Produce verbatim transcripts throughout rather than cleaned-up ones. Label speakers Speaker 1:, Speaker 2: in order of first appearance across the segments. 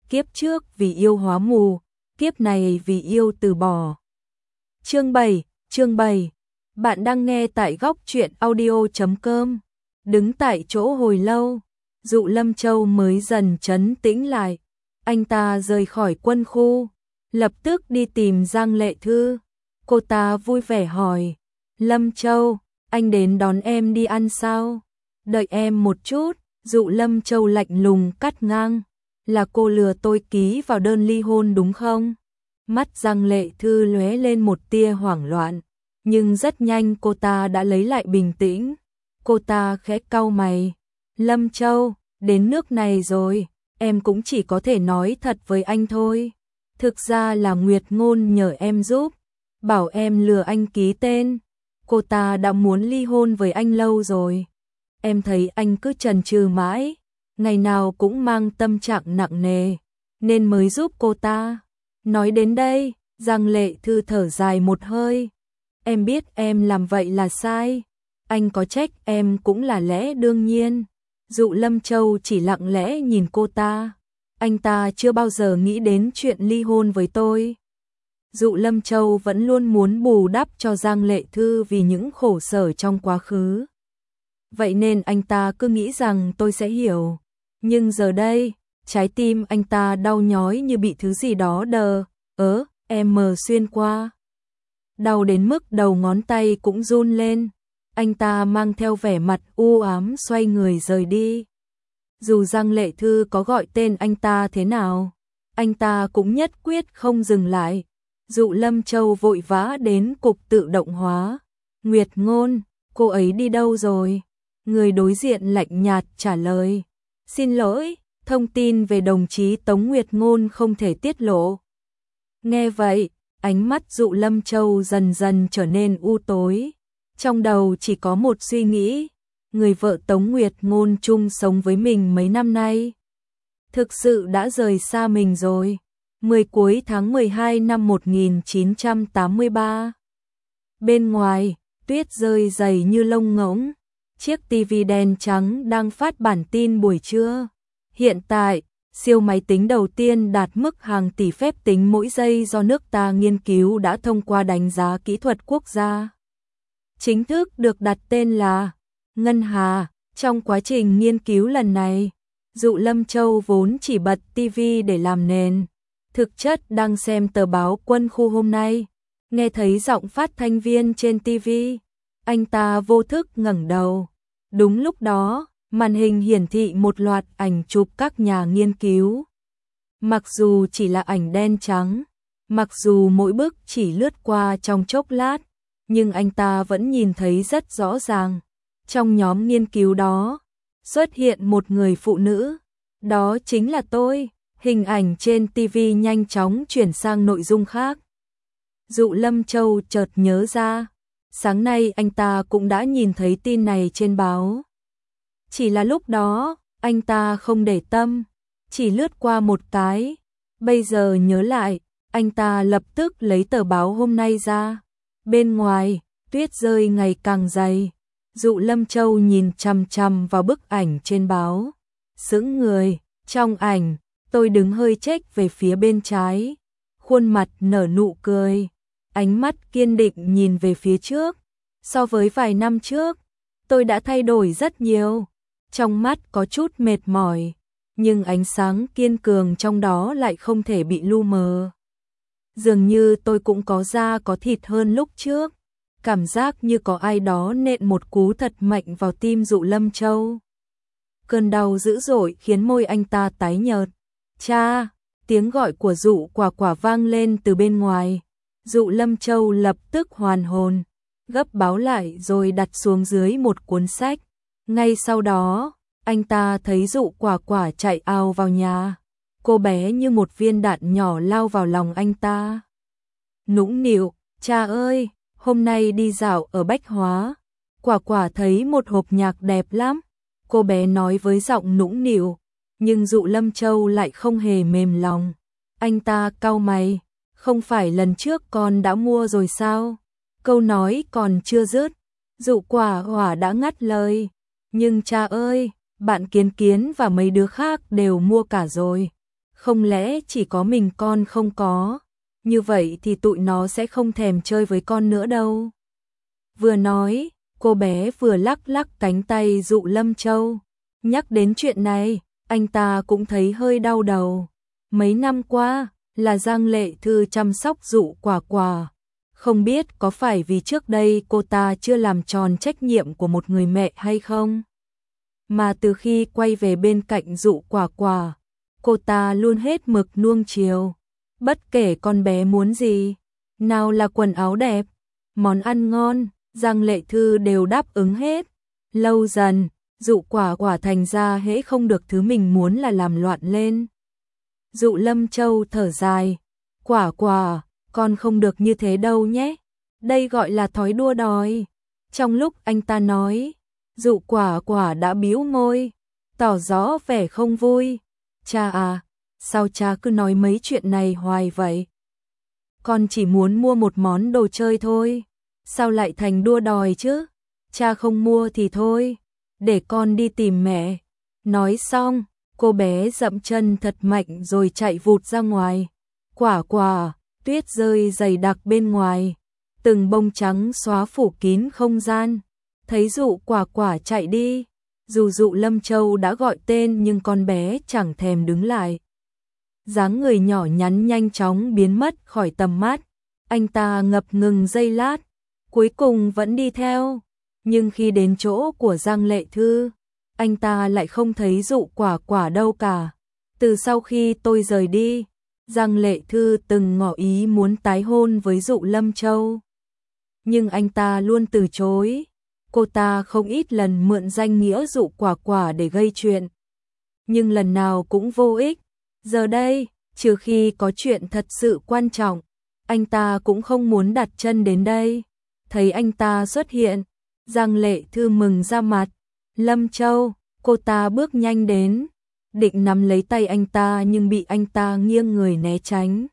Speaker 1: kiếp trước vì yêu hóa mù, kiếp này vì yêu từ bỏ. Chương bảy, chương bảy. Bạn đang nghe tại góc truyện audio chấm com. Đứng tại chỗ hồi lâu, Dụ Lâm Châu mới dần trấn tĩnh lại. Anh ta rời khỏi quân khu, lập tức đi tìm Giang Lệ Thư. Cô ta vui vẻ hỏi, Lâm Châu, anh đến đón em đi ăn sao? Đợi em một chút, Dụ Lâm Châu lạnh lùng cắt ngang. Là cô lừa tôi ký vào đơn ly hôn đúng không? Mắt Giang Lệ Thư lóe lên một tia hoảng loạn, nhưng rất nhanh cô ta đã lấy lại bình tĩnh. Cô ta khẽ cau mày, Lâm Châu, đến nước này rồi, em cũng chỉ có thể nói thật với anh thôi. Thực ra là Nguyệt Ngôn nhờ em giúp, bảo em lừa anh ký tên. Cô ta đã muốn ly hôn với anh lâu rồi. Em thấy anh cứ chần chừ mãi, ngày nào cũng mang tâm trạng nặng nề, nên mới giúp cô ta. Nói đến đây, Giang Lệ Thư thở dài một hơi. Em biết em làm vậy là sai, anh có trách em cũng là lẽ đương nhiên. Dụ Lâm Châu chỉ lặng lẽ nhìn cô ta. Anh ta chưa bao giờ nghĩ đến chuyện ly hôn với tôi. Dụ Lâm Châu vẫn luôn muốn bù đắp cho Giang Lệ Thư vì những khổ sở trong quá khứ. Vậy nên anh ta cứ nghĩ rằng tôi sẽ hiểu. Nhưng giờ đây, trái tim anh ta đau nhói như bị thứ gì đó đờ, ớ, em mờ xuyên qua. Đau đến mức đầu ngón tay cũng run lên. Anh ta mang theo vẻ mặt u ám xoay người rời đi. Dù Giang Lệ Thư có gọi tên anh ta thế nào, anh ta cũng nhất quyết không dừng lại. Dụ Lâm Châu vội vã đến cục tự động hóa. Nguyệt Ngôn, cô ấy đi đâu rồi? Người đối diện lạnh nhạt trả lời. Xin lỗi, thông tin về đồng chí Tống Nguyệt Ngôn không thể tiết lộ. Nghe vậy, ánh mắt Dụ Lâm Châu dần dần trở nên u tối. Trong đầu chỉ có một suy nghĩ, người vợ Tống Nguyệt Ngôn chung sống với mình mấy năm nay, thực sự đã rời xa mình rồi. Mười cuối tháng mười hai năm một nghìn chín trăm tám mươi ba. Bên ngoài, tuyết rơi dày như lông ngỗng. Chiếc tivi đen trắng đang phát bản tin buổi trưa. Hiện tại, siêu máy tính đầu tiên đạt mức hàng tỷ phép tính mỗi giây do nước ta nghiên cứu đã thông qua đánh giá kỹ thuật quốc gia. Chính thức được đặt tên là Ngân Hà. Trong quá trình nghiên cứu lần này, Dụ Lâm Châu vốn chỉ bật tivi để làm nền, thực chất đang xem tờ báo Quân khu hôm nay. Nghe thấy giọng phát thanh viên trên tivi, anh ta vô thức ngẩng đầu. Đúng lúc đó, màn hình hiển thị một loạt ảnh chụp các nhà nghiên cứu. Mặc dù chỉ là ảnh đen trắng, mặc dù mỗi bức chỉ lướt qua trong chốc lát, nhưng anh ta vẫn nhìn thấy rất rõ ràng. Trong nhóm nghiên cứu đó, xuất hiện một người phụ nữ. Đó chính là tôi. Hình ảnh trên tivi nhanh chóng chuyển sang nội dung khác. Dụ Lâm Châu chợt nhớ ra, sáng nay anh ta cũng đã nhìn thấy tin này trên báo. Chỉ là lúc đó, anh ta không để tâm, chỉ lướt qua một cái. Bây giờ nhớ lại, anh ta lập tức lấy tờ báo hôm nay ra. Bên ngoài, tuyết rơi ngày càng dày. Dụ Lâm Châu nhìn chằm chằm vào bức ảnh trên báo. Sững người, trong ảnh, tôi đứng hơi chếch về phía bên trái. Khuôn mặt nở nụ cười, ánh mắt kiên định nhìn về phía trước. So với vài năm trước, tôi đã thay đổi rất nhiều. Trong mắt có chút mệt mỏi, nhưng ánh sáng kiên cường trong đó lại không thể bị lu mờ. Dường như tôi cũng có da có thịt hơn lúc trước. Cảm giác như có ai đó nện một cú thật mạnh vào tim Dụ Lâm Châu. Cơn đau dữ dội khiến môi anh ta tái nhợt. Cha, tiếng gọi của Dụ Quả Quả vang lên từ bên ngoài. Dụ Lâm Châu lập tức hoàn hồn, gấp báo lại rồi đặt xuống dưới một cuốn sách. Ngay sau đó, anh ta thấy Dụ Quả Quả chạy ào vào nhà. Cô bé như một viên đạn nhỏ lao vào lòng anh ta. Nũng nịu, cha ơi, hôm nay đi dạo ở Bách Hóa, Quả Quả thấy một hộp nhạc đẹp lắm. Cô bé nói với giọng nũng nịu, nhưng Dụ Lâm Châu lại không hề mềm lòng. Anh ta cau mày, không phải lần trước con đã mua rồi sao? Câu nói còn chưa dứt, Dụ Quả Quả đã ngắt lời. Nhưng cha ơi, bạn Kiến Kiến và mấy đứa khác đều mua cả rồi. Không lẽ chỉ có mình con không có? Như vậy thì tụi nó sẽ không thèm chơi với con nữa đâu. Vừa nói, cô bé vừa lắc lắc cánh tay Dụ Lâm Châu. Nhắc đến chuyện này, anh ta cũng thấy hơi đau đầu. Mấy năm qua, là Giang Lệ Thư chăm sóc Dụ Quả Quả. Không biết có phải vì trước đây cô ta chưa làm tròn trách nhiệm của một người mẹ hay không? Mà từ khi quay về bên cạnh Dụ Quả Quả, cô ta luôn hết mực nuông chiều. Bất kể con bé muốn gì, nào là quần áo đẹp, món ăn ngon, Giang Lệ Thư đều đáp ứng hết. Lâu dần, Dụ Quả Quả thành ra hễ không được thứ mình muốn là làm loạn lên. Dụ Lâm Châu thở dài, Quả Quả, con không được như thế đâu nhé. Đây gọi là thói đua đòi. Trong lúc anh ta nói, Dụ Quả Quả đã bĩu môi, tỏ rõ vẻ không vui. Cha à, sao cha cứ nói mấy chuyện này hoài vậy? Con chỉ muốn mua một món đồ chơi thôi. Sao lại thành đua đòi chứ? Cha không mua thì thôi, để con đi tìm mẹ. Nói xong, cô bé dậm chân thật mạnh rồi chạy vụt ra ngoài. Quả Quả, tuyết rơi dày đặc bên ngoài, từng bông trắng xóa phủ kín không gian. Thấy Dụ Quả Quả chạy đi, dù Dụ Lâm Châu đã gọi tên nhưng con bé chẳng thèm đứng lại. Dáng người nhỏ nhắn nhanh chóng biến mất khỏi tầm mắt. Anh ta ngập ngừng giây lát, cuối cùng vẫn đi theo. Nhưng khi đến chỗ của Giang Lệ Thư, anh ta lại không thấy Dụ Quả Quả đâu cả. Từ sau khi tôi rời đi, Giang Lệ Thư từng ngỏ ý muốn tái hôn với Dụ Lâm Châu. Nhưng anh ta luôn từ chối. Cô ta không ít lần mượn danh nghĩa Dụ Quả Quả để gây chuyện. Nhưng lần nào cũng vô ích. Giờ đây, trừ khi có chuyện thật sự quan trọng, anh ta cũng không muốn đặt chân đến đây. Thấy anh ta xuất hiện, Giang Lệ Thư mừng ra mặt. Lâm Châu, cô ta bước nhanh đến, định nắm lấy tay anh ta nhưng bị anh ta nghiêng người né tránh.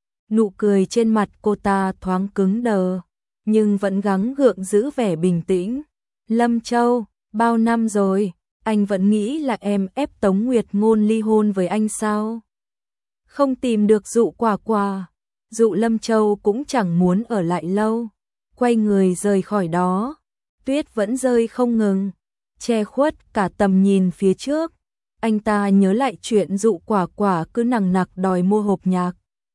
Speaker 1: Nụ cười trên mặt cô ta thoáng cứng đờ, nhưng vẫn gắng gượng giữ vẻ bình tĩnh. Lâm Châu, bao năm rồi, anh vẫn nghĩ là em ép Tống Nguyệt Ngôn ly hôn với anh sao? Không tìm được Dụ Quả Quả, Dụ Lâm Châu cũng chẳng muốn ở lại lâu, quay người rời khỏi đó. Tuyết vẫn rơi không ngừng, che khuất cả tầm nhìn phía trước. Anh ta nhớ lại chuyện Dụ Quả Quả cứ nằng nặc đòi mua hộp nhạc.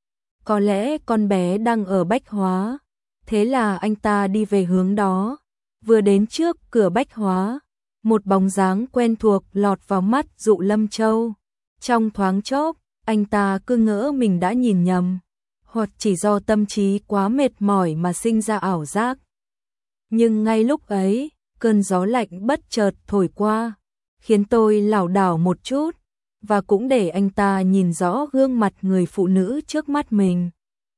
Speaker 1: Có lẽ con bé đang ở Bách Hóa, thế là anh ta đi về hướng đó. Vừa đến trước cửa Bách Hóa, một bóng dáng quen thuộc lọt vào mắt Dụ Lâm Châu. Trong thoáng chốc, anh ta cứ ngỡ mình đã nhìn nhầm, hoặc chỉ do tâm trí quá mệt mỏi mà sinh ra ảo giác. Nhưng ngay lúc ấy, cơn gió lạnh bất chợt thổi qua, khiến tôi lảo đảo một chút, và cũng để anh ta nhìn rõ gương mặt người phụ nữ trước mắt mình.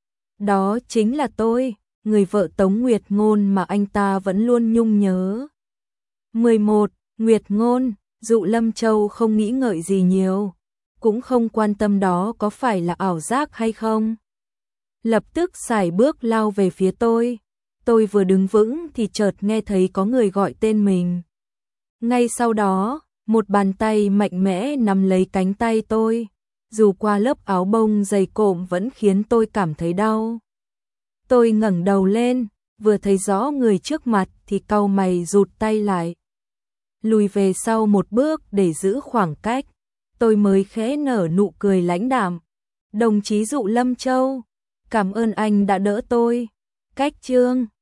Speaker 1: Đó chính là tôi, người vợ Tống Nguyệt Ngôn mà anh ta vẫn luôn nhung nhớ. mười một. Nguyệt Ngôn. Dụ Lâm Châu không nghĩ ngợi gì nhiều, cũng không quan tâm đó có phải là ảo giác hay không. Lập tức sải bước lao về phía tôi. Tôi vừa đứng vững thì chợt nghe thấy có người gọi tên mình. Ngay sau đó, một bàn tay mạnh mẽ nắm lấy cánh tay tôi, dù qua lớp áo bông dày cộm vẫn khiến tôi cảm thấy đau. Tôi ngẩng đầu lên, vừa thấy rõ người trước mặt thì cau mày rụt tay lại. Lùi về sau một bước để giữ khoảng cách, tôi mới khẽ nở nụ cười lãnh đạm. Đồng chí Dụ Lâm Châu, cảm ơn anh đã đỡ tôi. Cách chương